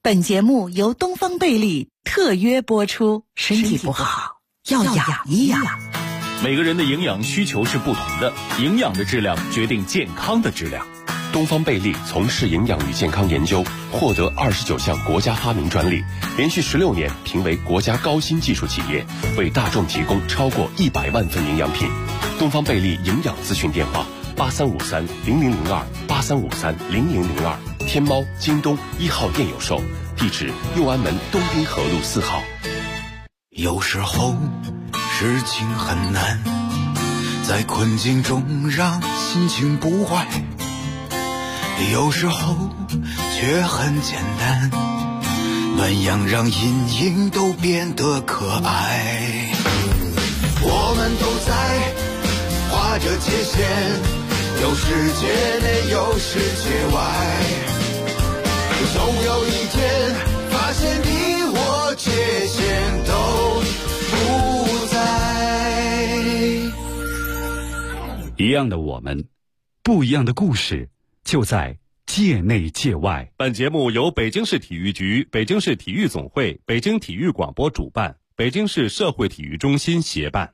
本节目由东方贝利特约播出，身体不好要养一养。 每个人的营养需求是不同的，营养的质量决定健康的质量。 东方贝利从事营养与健康研究，获得29项国家发明专利，连续16年评为国家高新技术企业，为大众提供超过100万份营养品。东方贝利营养咨询电话8353000283530002，天猫、京东1号店有售，地址右安门东滨河路4号。 有时候事情很难，在困境中让心情不坏，有时候却很简单，暖阳让阴影都变得可爱。我们都在划着界限，有世界内有世界外，总有一天发现你我界限都不在。 一样的我们，不一样的故事，就在界内界外。 本节目由北京市体育局、北京市体育总会、北京体育广播主办，北京市社会体育中心协办。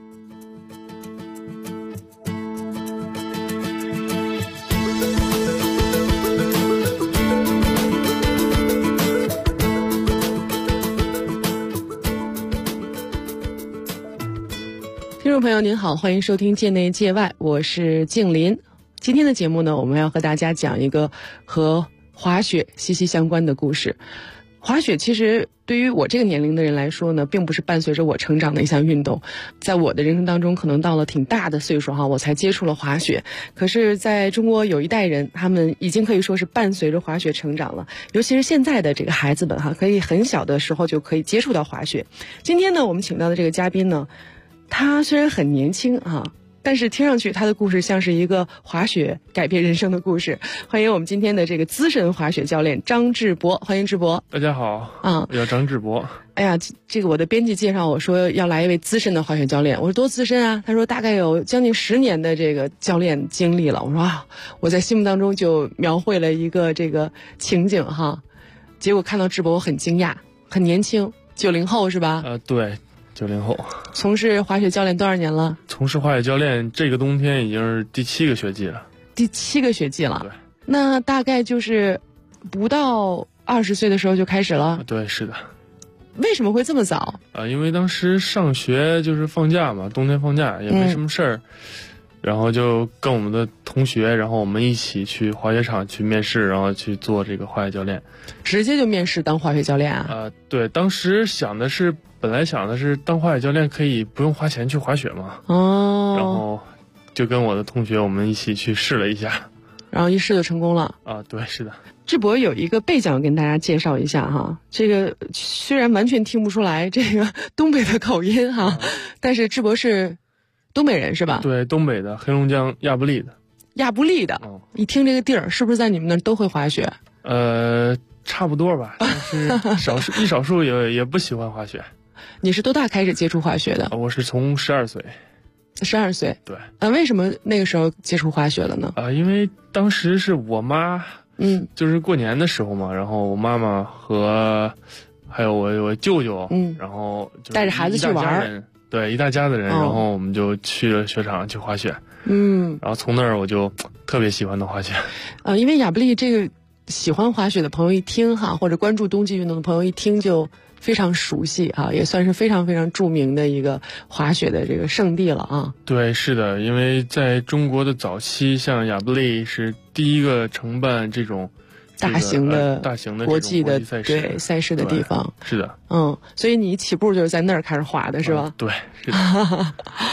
听众朋友您好，欢迎收听界内界外，我是静林。今天的节目呢，我们要和大家讲一个和滑雪息息相关的故事。滑雪其实对于我这个年龄的人来说呢，并不是伴随着我成长的一项运动。在我的人生当中，可能到了挺大的岁数我才接触了滑雪。可是在中国有一代人，他们已经可以说是伴随着滑雪成长了。尤其是现在的这个孩子们可以很小的时候就可以接触到滑雪。今天呢，我们请到的这个嘉宾呢，他虽然很年轻但是听上去他的故事像是一个滑雪改变人生的故事。欢迎我们今天的这个资深滑雪教练张志博，欢迎志博。 大家好我叫张志博。 哎呀，这个我的编辑介绍我说要来一位资深的滑雪教练，我说多资深啊？他说大概有将近10年的这个教练经历了。我说我在心目当中就描绘了一个这个情景结果看到志博我很惊讶，很年轻，90后是吧？ 对，90后。 从事滑雪教练多少年了？ 从事滑雪教练这个冬天已经是第7个学季了。 第7个学季了。 对。 那大概就是不到20岁的时候就开始了？ 对，是的。 为什么会这么早？ 因为当时上学就是放假嘛，冬天放假也没什么事儿，然后就跟我们的同学，然后我们一起去滑雪场去面试，然后去做这个滑雪教练。 直接就面试当滑雪教练啊？ 对，当时本来想的是当滑雪教练可以不用花钱去滑雪嘛。然后就跟我的同学我们一起去试了一下， 然后一试就成功了。 对，是的。 志博有一个背景跟大家介绍一下这个虽然完全听不出来这个东北的口音但是志博是东北人是吧？ 对，东北的，黑龙江亚布力的。 亚布力的。一听这个地儿，是不是在你们那儿都会滑雪？ 差不多吧，但是少数也不喜欢滑雪。 你是多大开始接触滑雪的？ 我是从12岁。 12岁？ 对。 为什么那个时候接触滑雪了呢？ 因为当时是我妈，就是过年的时候嘛，然后我妈妈和还有我舅舅，然后就带着孩子去玩， 对，一大家子人，然后我们就去了雪场去滑雪。然后从那儿我就特别喜欢的滑雪。 因为亚布力这个喜欢滑雪的朋友一听或者关注冬季运动的朋友一听就非常熟悉也算是非常非常著名的一个滑雪的这个圣地了对，是的，因为在中国的早期，像亚布力是第一个承办这种大型的国际的赛事的地方。 是的。 所以你起步就是在那儿开始滑的是吧？ 对，是的。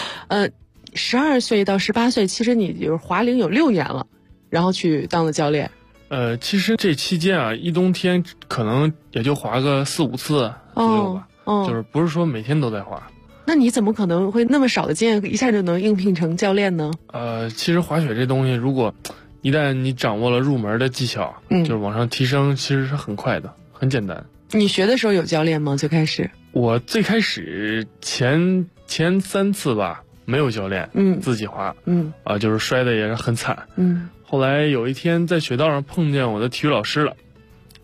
12岁到18岁，其实你就是滑龄有6年了，然后去当了教练。 其实这期间一冬天可能也就滑个4、5次左右吧。就是不是说每天都在滑。 那你怎么可能会那么少的经验一下就能应聘成教练呢？ 其实滑雪这东西，如果一旦你掌握了入门的技巧，就是往上提升，其实是很快的，很简单。 你学的时候有教练吗？最开始？ 我最开始前3次吧，没有教练，自己滑，就是摔的也是很惨，后来有一天在雪道上碰见我的体育老师了，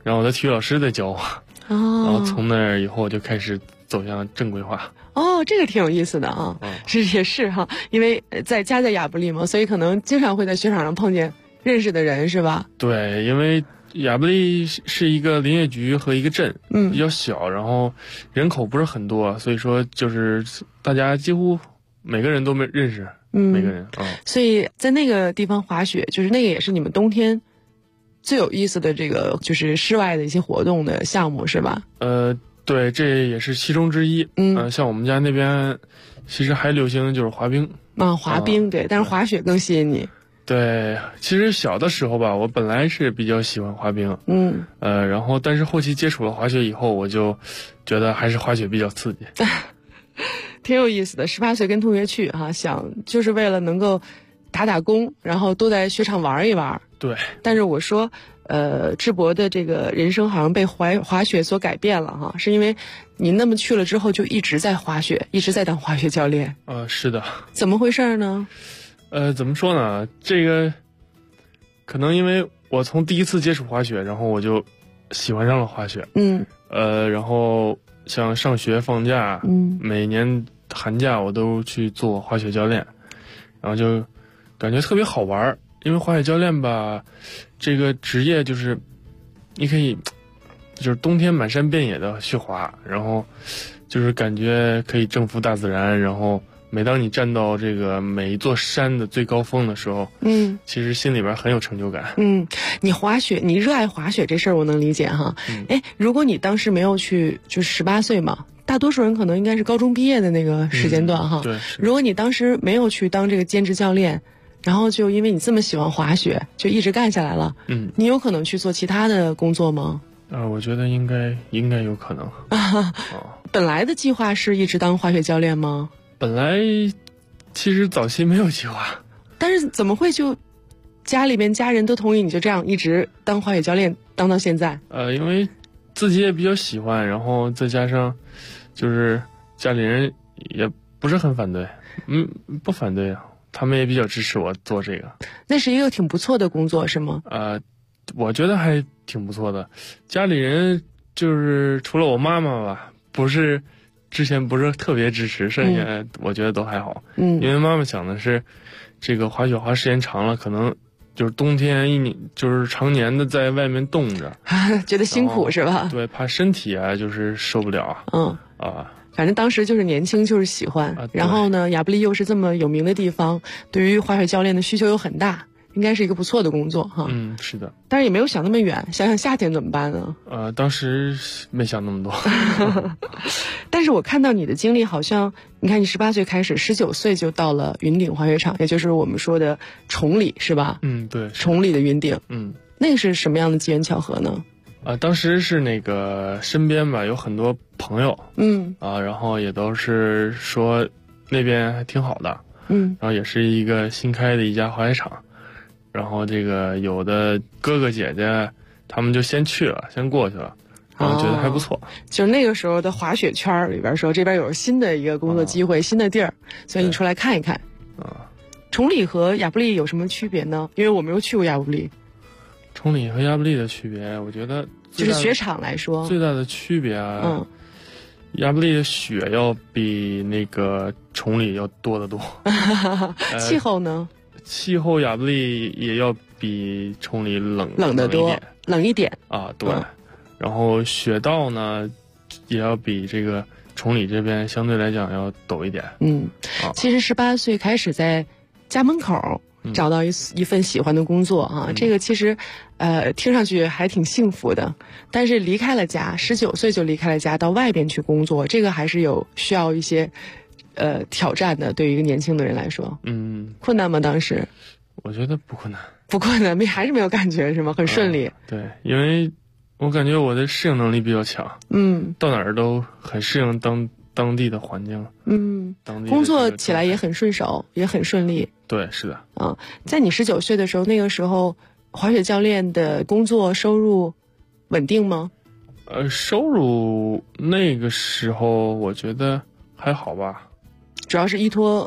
然后我的体育老师在教我，然后从那儿以后我就开始走向正规化。 哦，这个挺有意思的啊，也是哈，因为家在亚布力嘛，所以可能经常会在雪场上碰见认识的人，是吧？ 对，因为亚布力是一个林业局和一个镇，比较小，然后人口不是很多，所以说就是大家几乎每个人都认识，每个人所以在那个地方滑雪，就是那个也是你们冬天最有意思的这个就是室外的一些活动的项目，是吧？ 对，这也是其中之一。像我们家那边其实还流行就是滑冰滑冰对，但是滑雪更吸引你。 对，其实小的时候吧，我本来是比较喜欢滑冰，然后但是后期接触了滑雪以后，我就觉得还是滑雪比较刺激。 挺有意思的，18岁跟同学去想就是为了能够打工，然后多在雪场玩一玩。 对， 但是我说智博的这个人生好像被滑雪所改变了是因为你那么去了之后就一直在滑雪，一直在当滑雪教练。 是的。 怎么回事呢？ 怎么说呢？这个可能因为我从第一次接触滑雪，然后我就喜欢上了滑雪。然后像上学放假，每年寒假我都去做滑雪教练，然后就感觉特别好玩。因为滑雪教练吧，这个职业就是你可以就是冬天满山遍野的去滑，然后就是感觉可以征服大自然，然后每当你站到这个每一座山的最高峰的时候，其实心里边很有成就感。 你滑雪，你热爱滑雪这事儿我能理解哈。如果你当时没有去，就是18岁嘛，大多数人可能应该是高中毕业的那个时间段哈。 对。 如果你当时没有去当这个兼职教练，然后就因为你这么喜欢滑雪，就一直干下来了。你有可能去做其他的工作吗？ 我觉得应该有可能。 本来的计划是一直当滑雪教练吗？ 本来其实早期没有计划， 但是怎么会就家里边家人都同意你就这样一直当滑雪教练当到现在？ 因为自己也比较喜欢，然后再加上就是家里人也不是很反对，不反对啊。他们也比较支持我做这个。 那是一个挺不错的工作是吗？ 我觉得还挺不错的。家里人就是除了我妈妈吧，之前不是特别支持，剩下我觉得都还好。因为妈妈想的是，这个滑雪滑时间长了，可能就是冬天一年就是常年的在外面冻着， 觉得辛苦是吧？ 对，怕身体就是受不了。 反正当时就是年轻，就是喜欢。然后呢，亚布力又是这么有名的地方，对于滑雪教练的需求又很大，应该是一个不错的工作哈。 是的。 但是也没有想那么远，想想夏天怎么办呢？ 当时没想那么多。 但是我看到你的经历，好像你看你18岁开始，19岁就到了云顶滑雪场，也就是我们说的崇礼是吧？ 对。 崇礼的云顶。那个是什么样的机缘巧合呢？ 当时是那个身边吧有很多朋友，然后也都是说那边还挺好的，然后也是一个新开的一家滑雪场，然后这个有的哥哥姐姐他们就先过去了，然后觉得还不错。 就是那个时候的滑雪圈里边说这边有新的一个工作机会，新的地儿，所以你出来看一看。崇礼和亚布力有什么区别呢？因为我没有去过亚布力。 崇礼和亚布力的区别，我觉得就是雪场来说， 最大的区别亚布力的雪要比那个崇礼要多得多。 气候呢？ 气候亚布力也要比崇礼冷得多，冷一点对。然后雪道呢，也要比这个崇礼这边相对来讲要陡一点。 其实18岁开始在家门口找到一份喜欢的工作这个其实听上去还挺幸福的，但是离开了家，19岁就离开了家到外边去工作，这个还是需要一些挑战的，对于一个年轻的人来说。困难吗？当时我觉得不困难， 还是没有感觉是吗？很顺利。 对，因为我感觉我的适应能力比较强，到哪儿都很适应当地的环境， 工作起来也很顺手，也很顺利。 对，是的。 在你19岁的时候，那个时候滑雪教练的工作收入稳定吗？ 收入那个时候我觉得还好吧， 主要是依托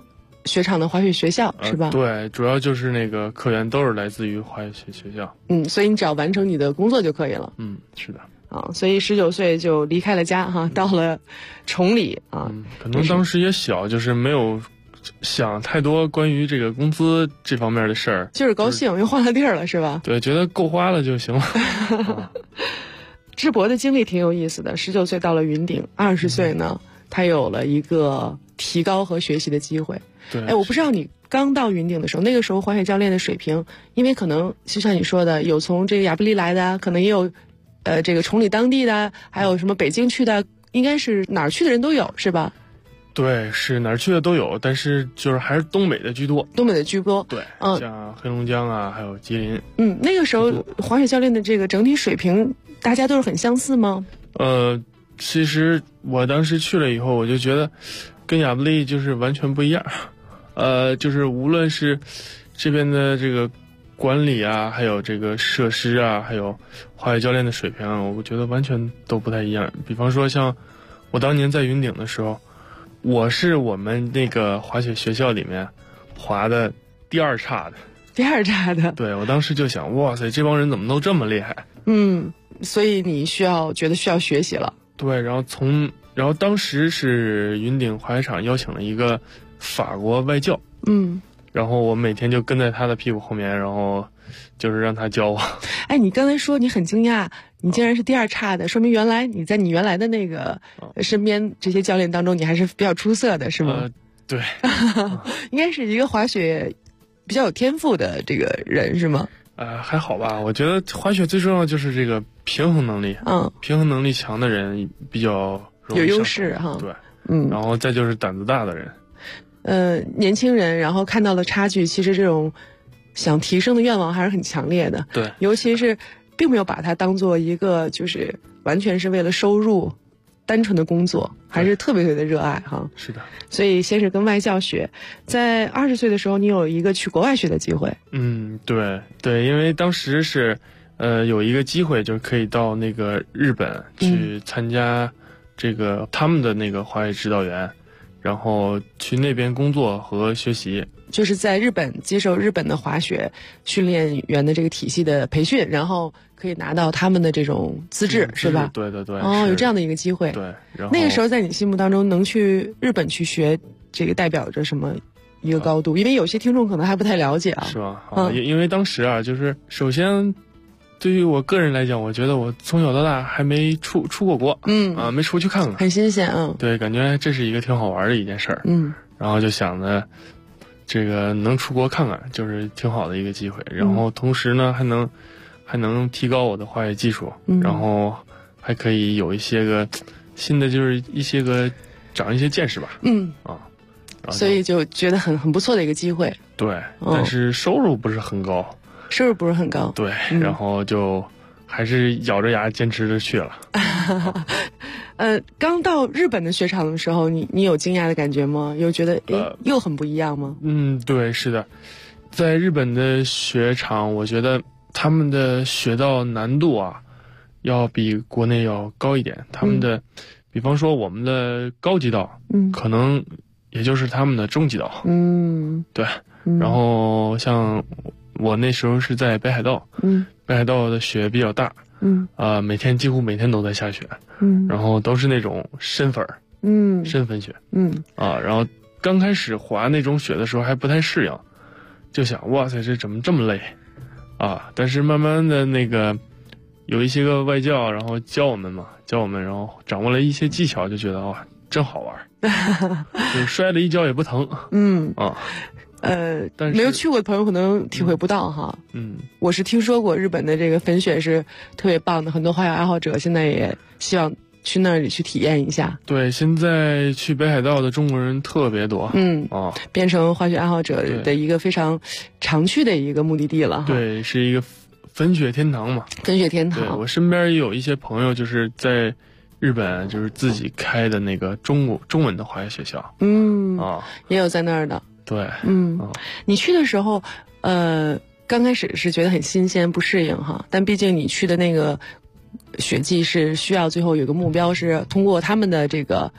雪场的滑雪学校是吧？ 对，主要就是那个客源都是来自于滑雪学校。 所以你只要完成你的工作就可以了。 是的。 所以19岁就离开了家哈，到了崇礼啊。 可能当时也小，就是没有想太多关于这个工资这方面的事儿， 就是高兴，又换了地儿了是吧？ 对，觉得够花了就行了。 智博的经历挺有意思的，19岁到了云顶，20岁呢，他有了一个提高和学习的机会。 对， 我不知道你刚到云顶的时候，那个时候滑雪教练的水平，因为可能就像你说的，有从这个亚布力来的，可能也有这个崇礼当地的，还有什么北京去的，应该是哪儿去的人都有是吧？ 对，是哪儿去的都有，但是就是还是东北的居多。 东北的居多， 对，像黑龙江啊，还有吉林。 那个时候滑雪教练的这个整体水平，大家都是很相似吗？ 其实我当时去了以后，我就觉得跟亚布力就是完全不一样。就是无论是这边的这个管理啊，还有这个设施啊，还有滑雪教练的水平，我觉得完全都不太一样。比方说像我当年在云顶的时候，我是我们那个滑雪学校里面滑的第二差的。对，我当时就想，哇塞，这帮人怎么都这么厉害？ 所以你觉得需要学习了。 对，然后当时是云顶滑雪场邀请了一个法国外教，然后我每天就跟在他的屁股后面，然后就是让他教我。 你刚才说你很惊讶，你竟然是第二差的，说明原来你在你原来的那个身边这些教练当中，你还是比较出色的，是吗？ 对， 应该是一个滑雪比较有天赋的这个人，是吗？ 还好吧，我觉得滑雪最重要就是这个平衡能力，平衡能力强的人比较容易有优势哈。 对，然后再就是胆子大的人。 年轻人然后看到了差距，其实这种想提升的愿望还是很强烈的。 对， 尤其是并没有把它当做一个就是完全是为了收入单纯的工作，还是特别的热爱哈。 是的。 所以先是跟外教学，在20岁的时候你有一个去国外学的机会。 对，因为当时是有一个机会，就是可以到那个日本去参加这个他们的那个滑雪指导员，然后去那边工作和学习， 就是在日本接受日本的滑雪训练员的这个体系的培训，然后可以拿到他们的这种资质，是吧？ 对。 有这样的一个机会。 对，然后那个时候在你心目当中，能去日本去学，这个代表着什么一个高度？因为有些听众可能还不太了解啊。 是吧？因为当时啊，就是首先，对于我个人来讲，我觉得我从小到大还没出过国，没出去看看， 很新鲜， 对，感觉这是一个挺好玩的一件事儿，然后就想着这个能出国看看，就是挺好的一个机会，然后同时呢还能提高我的滑雪技术，然后还可以有一些个新的，就是一些个长一些见识吧， 所以就觉得很不错的一个机会。 对，但是收入不是很高。 收入不是很高， 对，然后就还是咬着牙坚持着去了。 刚到日本的雪场的时候，你有惊讶的感觉吗？有觉得又很不一样吗？ 对，是的，在日本的雪场，我觉得他们的雪道难度啊，要比国内要高一点。他们的，比方说我们的高级道，可能也就是他们的中级道，对。然后像我那时候是在北海道，北海道的雪比较大，几乎每天都在下雪，然后都是那种深粉雪，然后刚开始滑那种雪的时候还不太适应，就想哇塞，这怎么这么累啊？但是慢慢的那个有一些个外教，然后教我们，然后掌握了一些技巧，就觉得哇，真好玩，就是摔了一跤也不疼，但是没有去过的朋友可能体会不到哈。我是听说过日本的这个粉雪是特别棒的，很多滑雪爱好者现在也希望去那里去体验一下。 对，现在去北海道的中国人特别多， 变成滑雪爱好者的一个非常常去的一个目的地了哈。 对，是一个粉雪天堂嘛。 粉雪天堂。 对，我身边也有一些朋友就是在日本就是自己开的那个中文的滑雪学校， 也有在那儿的。 对， 你去的时候，刚开始是觉得很新鲜不适应哈，但毕竟你去的那个雪季是需要最后有个目标是通过他们的这个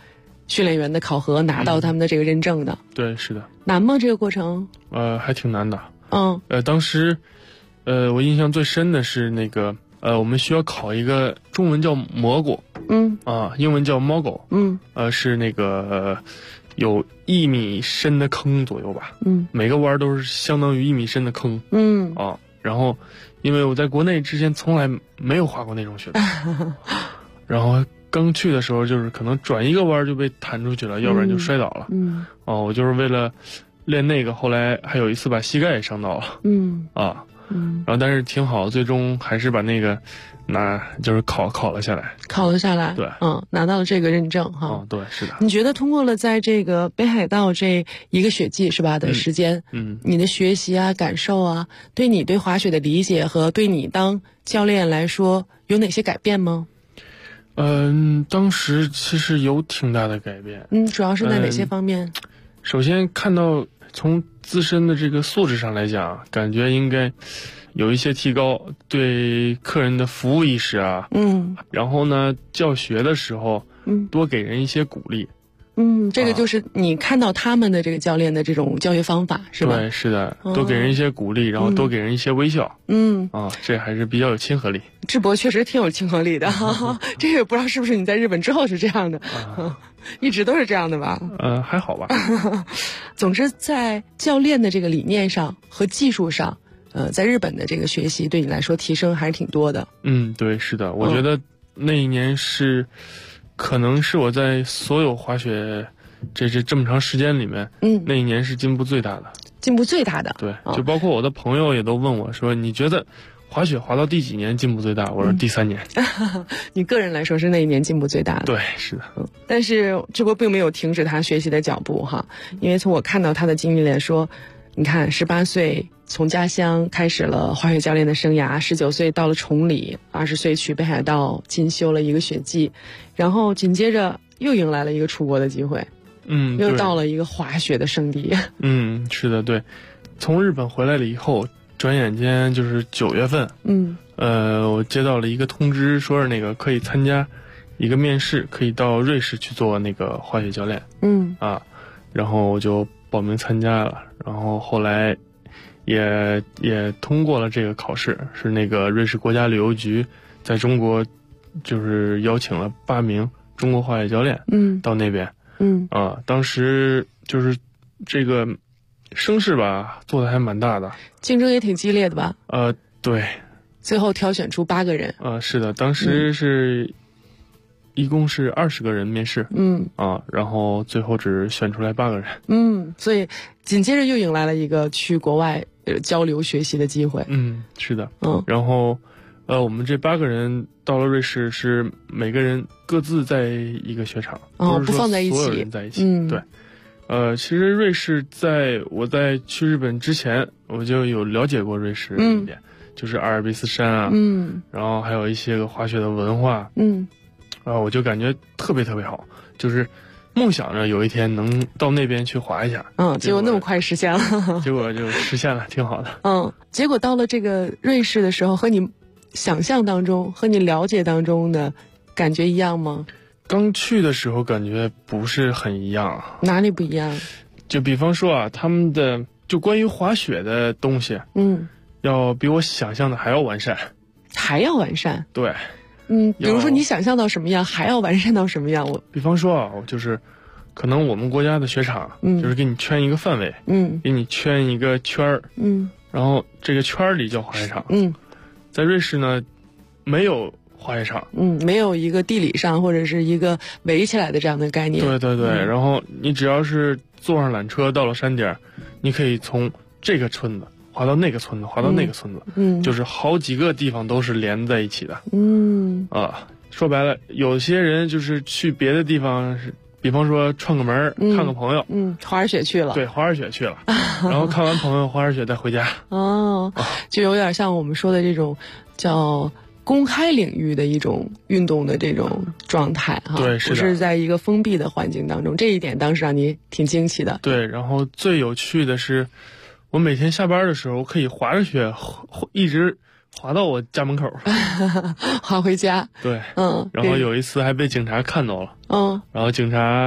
训练员的考核，拿到他们的这个认证的。 对，是的。 难吗？这个过程？ 还挺难的。 当时，我印象最深的是那个，我们需要考一个中文叫蘑菇，英文叫猫狗，是那个有1米深的坑左右吧，每个弯都是相当于1米深的坑，然后因为我在国内之前从来没有滑过那种雪道，然后刚去的时候就是可能转一个弯就被弹出去了，要不然就摔倒了，我就是为了练那个，后来还有一次把膝盖也伤到了，然后但是挺好，最终还是把那个就是考了下来， 对，拿到了这个认证哈。 对，是的。 你觉得通过了在这个北海道这一个雪季是吧的时间，你的学习啊、感受啊，对你对滑雪的理解和对你当教练来说有哪些改变吗？ 当时其实有挺大的改变。 主要是在哪些方面？ 首先看到从自身的这个素质上来讲，感觉应该有一些提高，对客人的服务意识啊，然后呢，教学的时候，多给人一些鼓励。 这个就是你看到他们的这个教练的这种教学方法是吧？ 对，是的，多给人一些鼓励，然后多给人一些微笑。这还是比较有亲和力。 智博确实挺有亲和力的，这个不知道是不是你在日本之后是这样的，一直都是这样的吧？ 还好吧。 总之，在教练的这个理念上和技术上，在日本的这个学习对你来说提升还是挺多的。 对，是的，我觉得那一年可能是我在所有滑雪这么长时间里面，那一年是进步最大的。 对， 就包括我的朋友也都问我说，你觉得滑雪滑到第几年进步最大？我说第3年。 你个人来说是那一年进步最大的。 对，是的。 但是智博并没有停止他学习的脚步哈，因为从我看到他的经历来说，你看18岁从家乡开始了滑雪教练的生涯，19岁到了崇礼，20岁去北海道进修了一个雪季，然后紧接着又迎来了一个出国的机会，又到了一个滑雪的圣地。 是的，对。从日本回来了以后，转眼间就是9月份，我接到了一个通知，说是那个可以参加一个面试，可以到瑞士去做那个滑雪教练。然后我就报名参加了，然后后来也通过了这个考试，是那个瑞士国家旅游局在中国就是邀请了8名中国滑雪教练，到那边，当时就是这个声势吧，做的还蛮大的， 竞争也挺激烈的吧？ 对， 最后挑选出8个人。 是的，当时一共是20个人面试，然后最后只选出来8个人， 所以紧接着又迎来了一个去国外交流学习的机会。 是的，然后我们这8个人到了瑞士，是每个人各自在一个雪场， 不放在一起， 所有人在一起。对，其实瑞士我在去日本之前，我就有了解过瑞士一点，就是阿尔卑斯山啊，然后还有一些个滑雪的文化，我就感觉特别特别好，就是梦想着有一天能到那边去滑一下。 结果那么快实现了。 结果就实现了，挺好的。 结果到了这个瑞士的时候，和你想象当中、和你了解当中的感觉一样吗？ 刚去的时候感觉不是很一样。 哪里不一样？ 就比方说啊，他们的就关于滑雪的东西，要比我想象的还要完善。 还要完善？ 对。 比如说你想象到什么样，还要完善到什么样？ 比方说啊，就是可能我们国家的雪场，就是给你圈一个范围，给你圈一个圈儿，然后这个圈儿里叫滑雪场，在瑞士呢，没有滑雪场， 没有一个地理上或者是一个围起来的这样的概念。 对，然后你只要是坐上缆车到了山顶，你可以从这个村子滑到那个村子，滑到那个村子，就是好几个地方都是连在一起的。说白了，有些人就是去别的地方，比方说串个门，看个朋友， 滑着雪去了。 对，滑着雪去了，然后看完朋友滑着雪再回家。 就有点像我们说的这种叫公开领域的一种运动的这种状态哈。 对，是的， 不是在一个封闭的环境当中，这一点当时让你挺惊奇的。 对，然后最有趣的是，我每天下班的时候可以滑着雪一直滑到我家门口， 滑回家。 对，然后有一次还被警察看到了，然后警察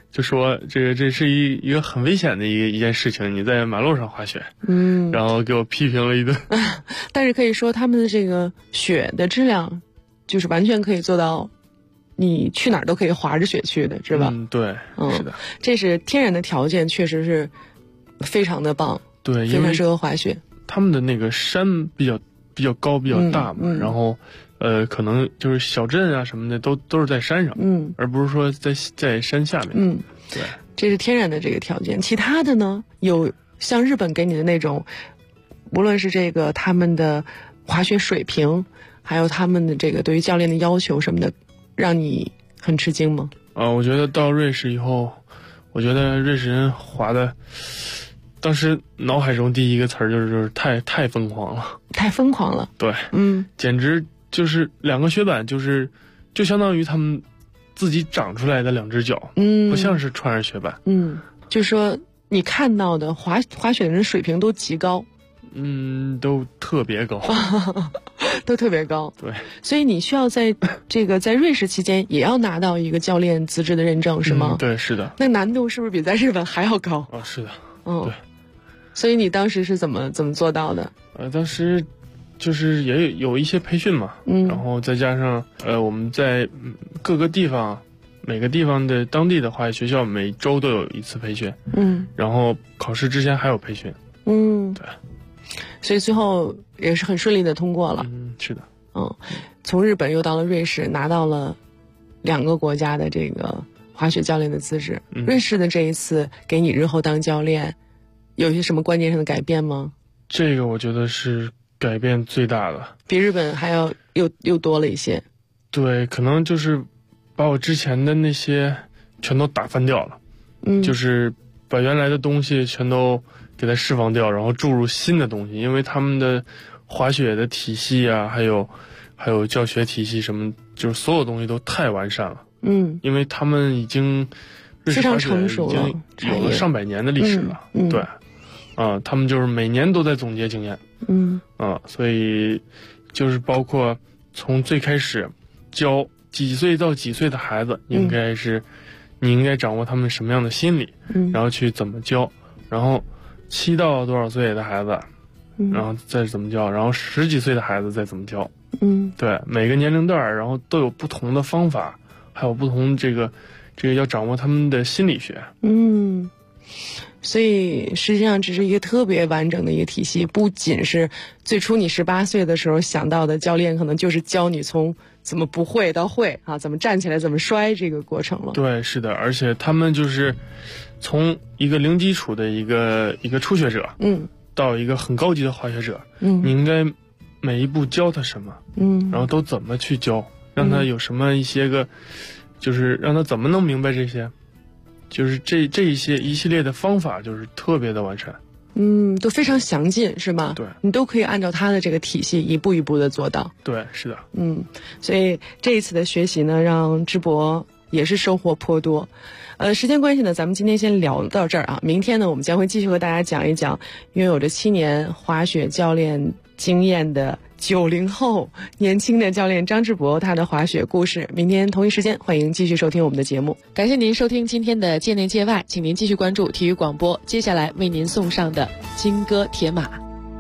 就说这是一个很危险的一件事情，你在马路上滑雪，然后给我批评了一顿。 但是可以说他们的这个雪的质量，就是完全可以做到，你去哪儿都可以滑着雪去的，是吧？ 对，是的， 这是天然的条件，确实是非常的棒， 对， 非常适合滑雪。 他们的那个山比较高比较大嘛，然后可能就是小镇啊什么的都是在山上，而不是说在山下面，对， 这是天然的这个条件。其他的呢，有像日本给你的那种，无论是这个他们的滑雪水平，还有他们的这个对于教练的要求什么的，让你很吃惊吗？ 我觉得到瑞士以后，我觉得瑞士人滑的，当时脑海中第一个词儿就是太疯狂了，太疯狂了。对，简直就是2个雪板，就相当于他们自己长出来的2只脚，不像是穿上雪板。就说你看到的滑雪的人水平都极高， 都特别高， 都特别高。 对， 所以你需要在瑞士期间也要拿到一个教练资质的认证，是吗？ 对，是的。 那难度是不是比在日本还要高？ 是的。 对。所以你当时是怎么做到的？ 当时就是也有一些培训嘛，然后再加上我们在各个地方，每个地方的当地的滑雪学校每周都有一次培训，然后考试之前还有培训，对， 所以最后也是很顺利的通过了。 是的， 从日本又到了瑞士，拿到了2个国家的这个滑雪教练的资质。瑞士的这一次给你日后当教练，有些什么关键上的改变吗？ 这个我觉得是改变最大的， 比日本还要又多了一些。 对，可能就是把我之前的那些全都打翻掉了，就是把原来的东西全都给它释放掉，然后注入新的东西。因为他们的滑雪的体系啊，还有教学体系什么，就是所有东西都太完善了。因为他们已经非常成熟了， 已经有了上百年的历史了。对，他们就是每年都在总结经验。所以就是包括从最开始教几岁到几岁的孩子，你应该掌握他们什么样的心理，然后去怎么教，然后7到多少岁的孩子，然后再怎么教，然后10几岁的孩子再怎么教。对，每个年龄段然后都有不同的方法，还有不同这个要掌握他们的心理学。所以实际上这是一个特别完整的一个体系，不仅是最初你18岁的时候想到的教练可能就是教你从怎么不会到会啊，怎么站起来怎么摔这个过程了。对，是的，而且他们就是从一个零基础的一个初学者，到一个很高级的滑雪者，你应该每一步教他什么，然后都怎么去教，让他有什么一些个，就是让他怎么能明白这些。就是这一系列的方法就是特别的完善，都非常详尽，是吗？对，你都可以按照他的这个体系一步一步的做到。对，是的。所以这一次的学习呢，让智博也是收获颇多。时间关系呢，咱们今天先聊到这儿啊。明天呢，我们将会继续和大家讲一讲拥有着7年滑雪教练经验的90后年轻的教练张智博他的滑雪故事。明天同一时间欢迎继续收听我们的节目。感谢您收听今天的界内界外，请您继续关注体育广播，接下来为您送上的金戈铁马。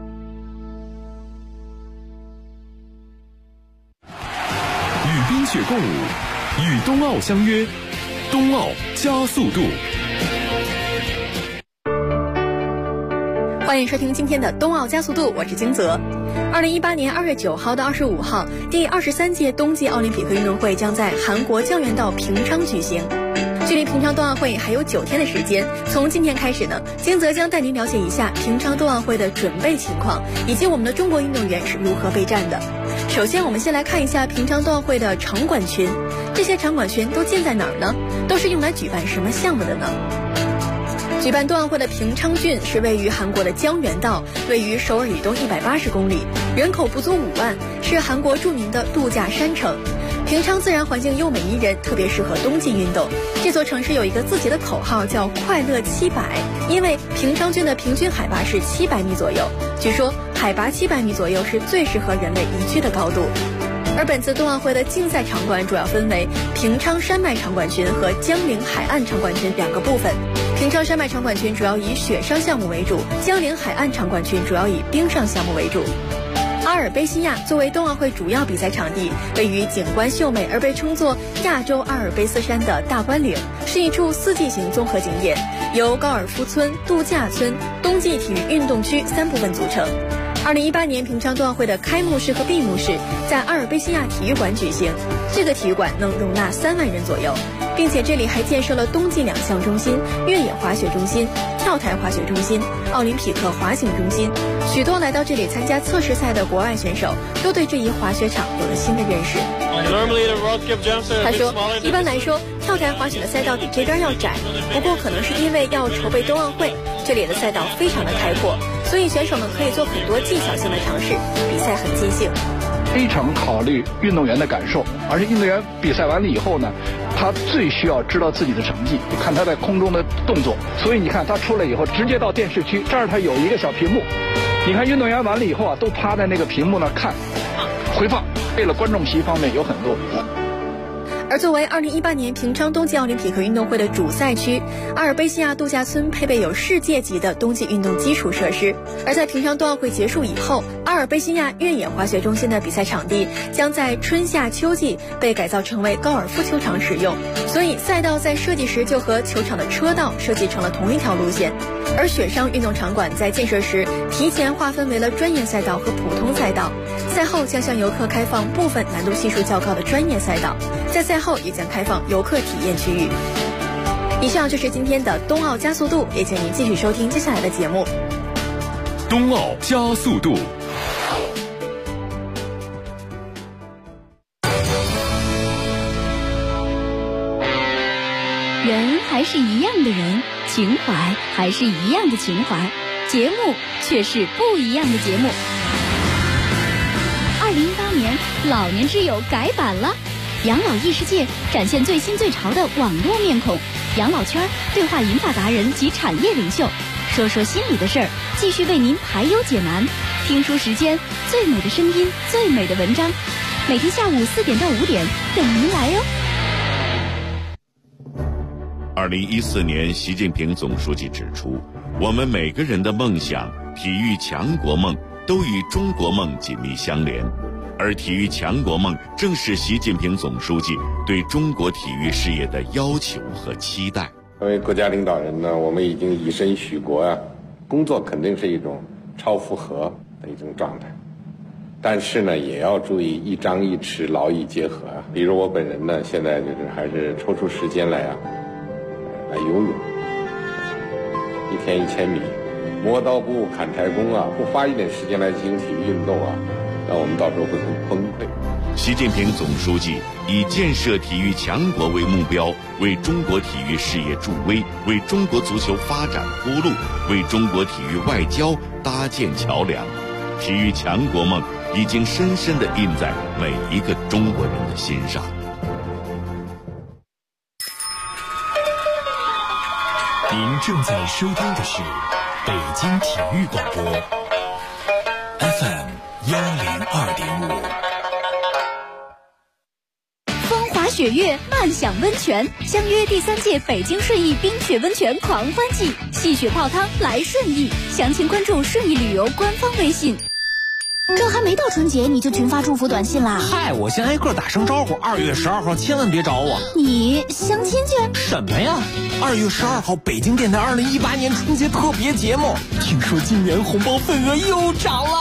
与冰雪共舞，与冬奥相约，冬奥加速度。 欢迎收听今天的冬奥加速度，我是金泽。2018年2月9号到25号，第23届冬季奥林匹克运动会将在韩国江原道平昌举行。距离平昌冬奥会还有9天的时间，从今天开始呢，金泽将带您了解一下平昌冬奥会的准备情况，以及我们的中国运动员是如何备战的。首先，我们先来看一下平昌冬奥会的场馆群，这些场馆群都建在哪儿呢？都是用来举办什么项目的呢？举办冬奥会的平昌郡是位于韩国的江原道，位于首尔以东180公里，人口不足5万，是韩国著名的度假山城。平昌自然环境优美宜人，特别适合冬季运动。这座城市有一个自己的口号叫快乐700，因为平昌郡的平均海拔是700米左右，据说海拔700米左右是最适合人类宜居的高度。 而本次冬奥会的竞赛场馆主要分为平昌山脉场馆群和江陵海岸场馆群两个部分。平昌山脉场馆群主要以雪上项目为主，江陵海岸场馆群主要以冰上项目为主。阿尔卑西亚作为冬奥会主要比赛场地，位于景观秀美而被称作亚洲阿尔卑斯山的大关岭，是一处四季型综合景点，由高尔夫村、度假村、冬季体育运动区3部分组成。2018年平昌冬奥会的开幕式和闭幕式在阿尔卑西亚体育馆举行，这个体育馆能容纳3万人左右，并且这里还建设了冬季2项中心、越野滑雪中心、跳台滑雪中心、奥林匹克滑行中心。许多来到这里参加测试赛的国外选手都对这一滑雪场有了新的认识。他说，一般来说跳台滑雪的赛道比这边要窄，不过可能是因为要筹备冬奥会，这里的赛道非常的开阔，所以选手们可以做很多技巧性的尝试，比赛很尽兴。 非常考虑运动员的感受，而且运动员比赛完了以后呢，他最需要知道自己的成绩，看他在空中的动作。所以你看他出来以后直接到电视区，这儿他有一个小屏幕，你看运动员完了以后啊，都趴在那个屏幕那看回放，为了观众席方面有很多。 而作为2018年平昌冬季奥林匹克运动会的主赛区，阿尔卑西亚度假村配备有世界级的冬季运动基础设施。而在平昌冬奥会结束以后，阿尔卑西亚越野滑雪中心的比赛场地将在春夏秋季被改造成为高尔夫球场使用，所以赛道在设计时就和球场的车道设计成了同一条路线。而雪上运动场馆在建设时提前划分为了专业赛道和普通赛道，赛后将向游客开放部分难度系数较高的专业赛道，在赛后也将开放游客体验区域。以上就是今天的冬奥加速度，也请您继续收听接下来的节目。 冬奥加速度。 人还是一样的人，情怀还是一样的情怀，节目却是不一样的节目。2018年老年之友改版了，养老异世界展现最新最潮的网络面孔，养老圈对话银发达人及产业领袖，说说心里的事儿，继续为您排忧解难。听书时间，最美的声音，最美的文章，每天下午4点到5点等您来哟。 2014年，习近平总书记指出，我们每个人的梦想、体育强国梦都与中国梦紧密相连，而体育强国梦正是习近平总书记对中国体育事业的要求和期待。 作为国家领导人呢，我们已经以身许国啊，工作肯定是一种超负荷的一种状态，但是呢，也要注意一张一弛，劳逸结合啊。比如我本人呢，现在就是还是抽出时间来游泳，1天1000米，磨刀不误砍柴工啊，不花一点时间来进行体育运动啊，那我们到时候会很崩溃。 习近平总书记以建设体育强国为目标，为中国体育事业助威，为中国足球发展铺路，为中国体育外交搭建桥梁。体育强国梦已经深深地印在每一个中国人的心上。 您正在收听的是北京体育广播 FM 102.5。 风华雪月，漫享温泉，相约第3届北京顺义冰雪温泉狂欢季，戏雪泡汤来顺义，详情关注顺义旅游官方微信。 这还没到春节你就群发祝福短信啦？ 嗨，我先挨个打声招呼，2月12号千万别找我。 你相亲去？ 什么呀？2月12号北京电台2018年春节特别节目，听说今年红包份额又涨了。